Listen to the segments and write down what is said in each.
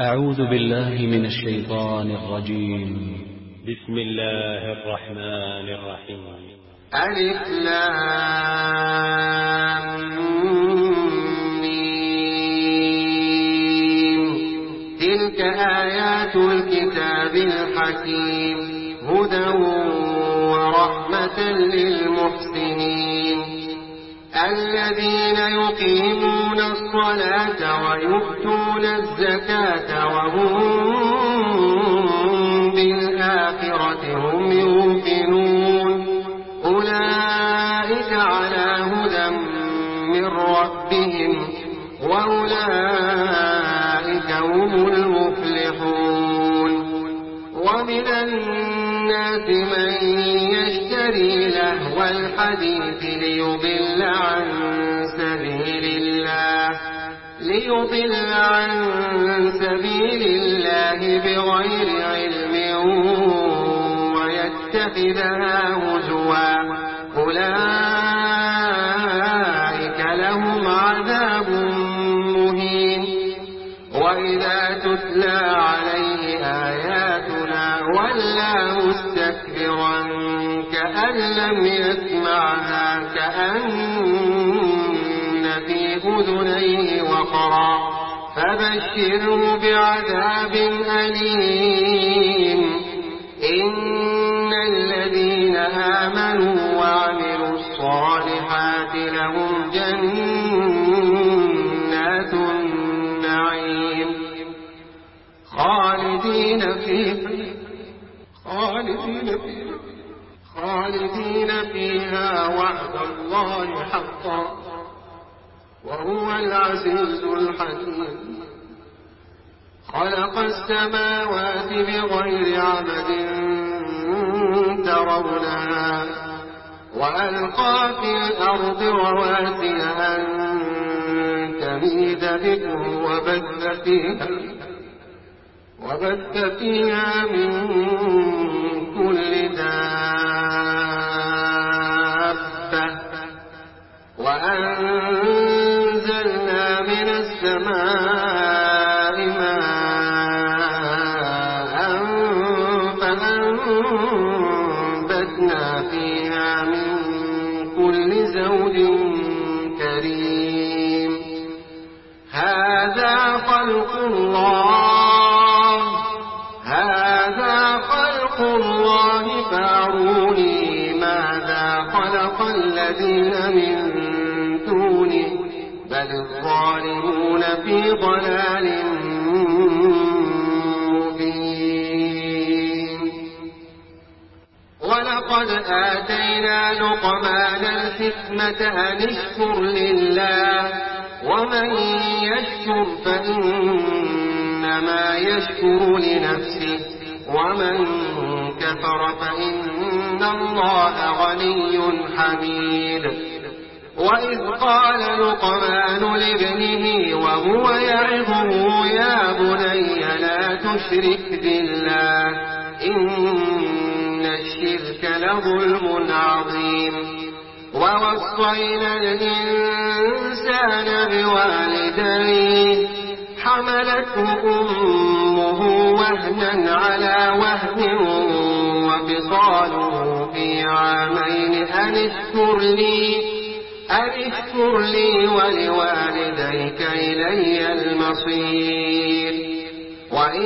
أعوذ بالله من الشيطان الرجيم. بسم الله الرحمن الرحيم. ألف لام ميم. تلك آيات الكتاب الحكيم هدى ورحمة للمحسنين الذين يقيمون الصلاة ويؤتون الزكاة وهم بالآخرة هم يوقنون أولئك على هدى من ربهم وأولئك هم المفلحون. ومن الناس من يشتري لهو الحديث ليضل عن سبيل الله بغير علم ويتخذها هزوا أولئك لهم عذاب مهين. وإذا تتلى عليه آياتنا ولى مستكبرا كأن لم يسمعها كأن في أذنيه وقرا فبشره بعذاب أليم. إن الذين آمنوا وعملوا الصالحات لهم جنات النعيم خالدين فيها وعد الله حقا وهو العزيز الحكيم. خلق السماوات بغير عمد ترونها وألقى في الأرض رواسي أن تميد بكم وبث فيها من كل دابة وأنزلنا من السماء ماء فأنبتنا فيها من كل زوج كريم. هذا خلق الله فاروني ماذا خلق الذين من دونه بل الظالمون في ضلال مبين. ولقد آتينا لقمان الحكمة أن اشكر لله ومن يشكر فإنما يشكر لنفسه ومن كفر فإن الله غني حميد. وإذ قال لقمان لابنه وهو يعظه يا بني لا تشرك بالله إن الشرك لظلم عظيم. ووصينا الإنسان بوالديه حملته أمه وهنا على وهن وفصاله في عامين أن اشكر لي ولوالديك إلي المصير. وإن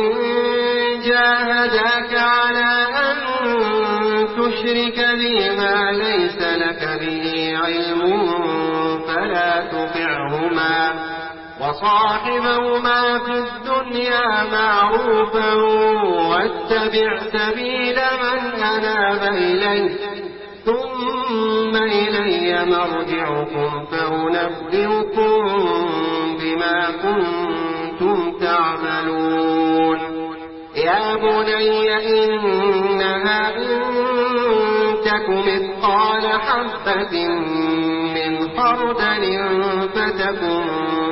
جاهداك على أن تشرك بي ما ليس لك به علم فلا تطعهما وصاحبهما في الدنيا معروفا واتبع سبيل من أناب إليه ثم إلي مرجعكم فأنبئكم بما كنتم تعملون. يا بني إنها إن تك مثقال حبة من خردل فتكن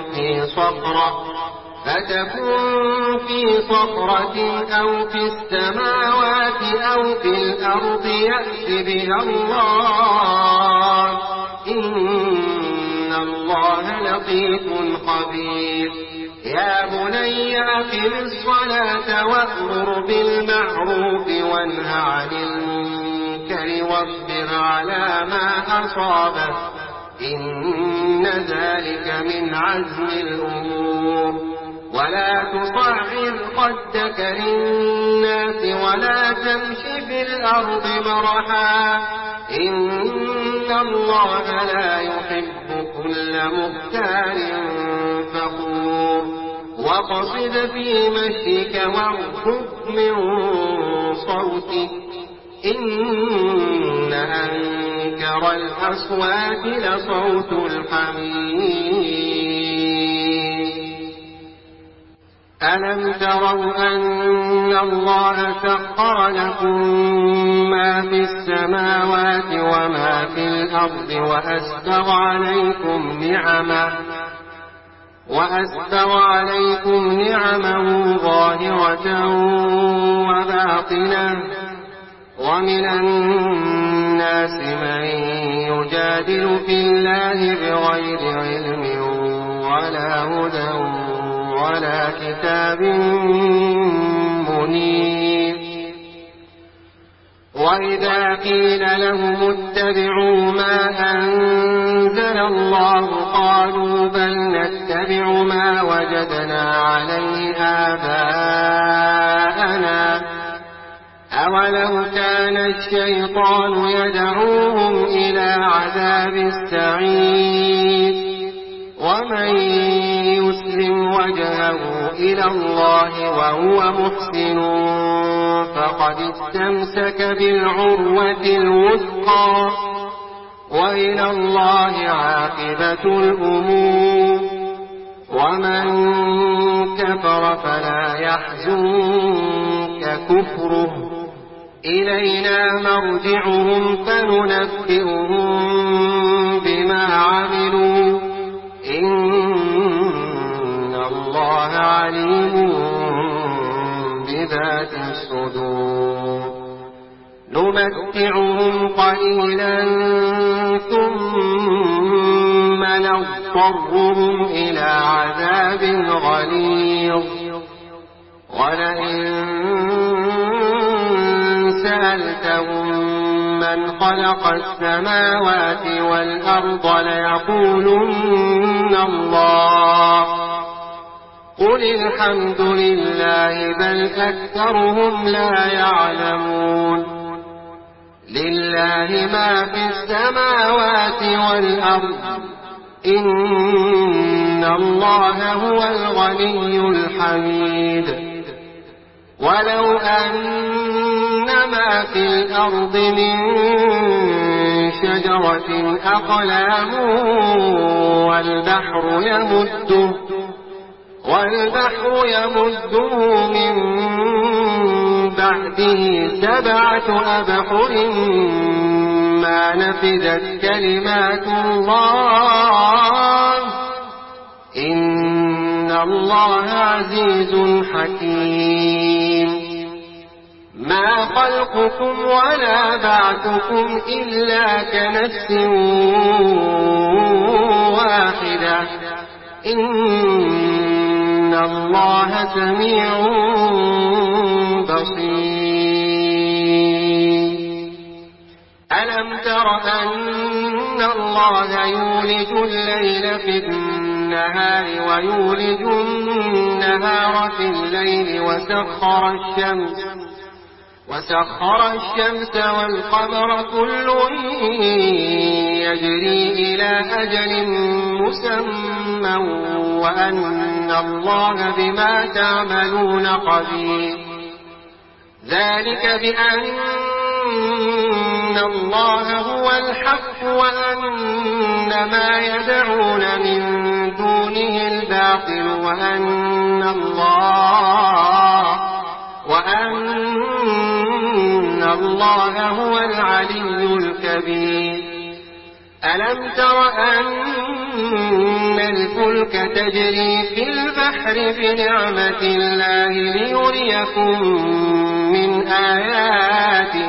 في صخرة أو في السماوات أو في الأرض يأت بها الله إن الله لطيف خبير. يا بني أقم الصلاة وأمر بالمعروف وانه عن المنكر واصبر على ما أصابك إن ذلك من عزم الأمور ولا تصعر خدك للناس ولا تمش في الأرض مرحا إن الله لا يحب كل مختال فخور واقصد في مشيك واغضض من صوتك إن أنكر الأصوات لصوت الحمير ألم تروا أن الله سخر لكم ما في السماوات وما في الأرض وأسبغ عليكم نعمه ظاهرة وباطنة ومن الناس من يجادل في الله بغير علم ولا هدى ولا كتاب منير وإذا قيل لهم اتبعوا ما أنزل الله قالوا بل نتبع ما وجدنا عليه آباءنا أولو كان الشيطان يدعوهم إلى عذاب السعير ومن يسلم وجهه إلى الله وهو محسن فقد استمسك بالعروة الوثقى وإلى الله عاقبة الأمور ومن كفر فلا يحزنك كفره إلينا مرجعهم فننبئهم بما عملوا إن الله عليم بذات الصدور نمتعهم قليلا ثم نضطرهم إلى عذاب غليظ ولئن سألتهم من خلق السماوات والأرض ليقولن الله قل الحمد لله بل أكثرهم لا يعلمون لله ما في السماوات والأرض إن الله هو الغني الحميد ولو أن ما في الأرض من شجرة أقلام والبحر يمده من بعده 7 أبحر ما نفدت كلمات الله إن الله عزيز حكيم ما خلقكم ولا بعثكم إلا كنفس واحدة إن الله سميع بصير ألم تر أن الله يولج الليل في النهار ويولج النهار في الليل وسخر الشمس والقمر كل يجري إلى أجل مسمى وأن الله بما تعملون خبير ذلك بأن الله هو الحق وأن ما يدعون من دونه الباطل وأن الله هو العلي الكبير ألم تر أن الفلك تجري في البحر بنعمة الله ليريكم من آياته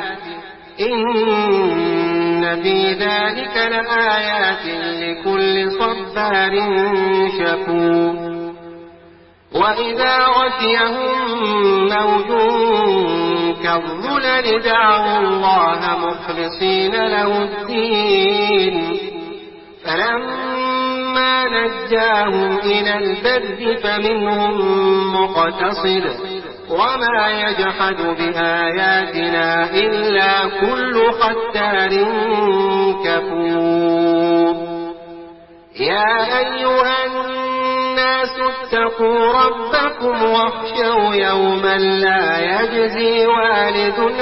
إن في ذلك لآيات لكل صبار شكور وإذا غشيهم موج كالظلل دعوا الله مخلصين له الدين فلما نجاهم إلى البر فمنهم مقتصد وما يجحد بآياتنا إلا كل ختار كفور يا أيها الناس اتقوا ربكم واخشوا يوما لا يجزي والد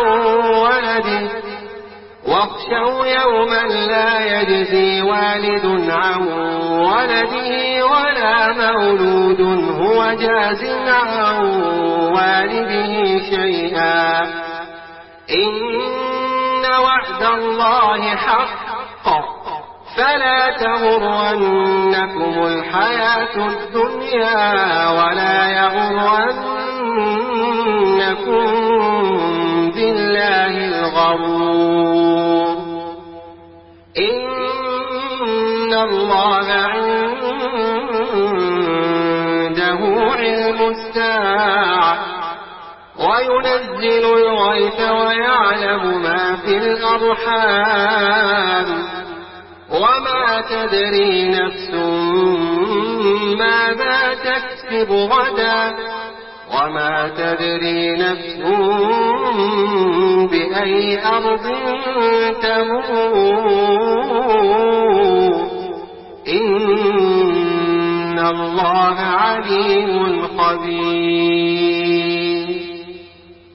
عن ولده ولا مولود هو جاز عن والده شيئا إن وعد الله حق فلا تغرنكم الحياة الدنيا ولا يغرنكم بالله الغرور إن الله عنده علم الساعة وينزل الغيث ويعلم ما في الأرحام وما تدري نفس ماذا تكسب غدا وما تدري نفس بأي أرض تموت إن الله عليم خبير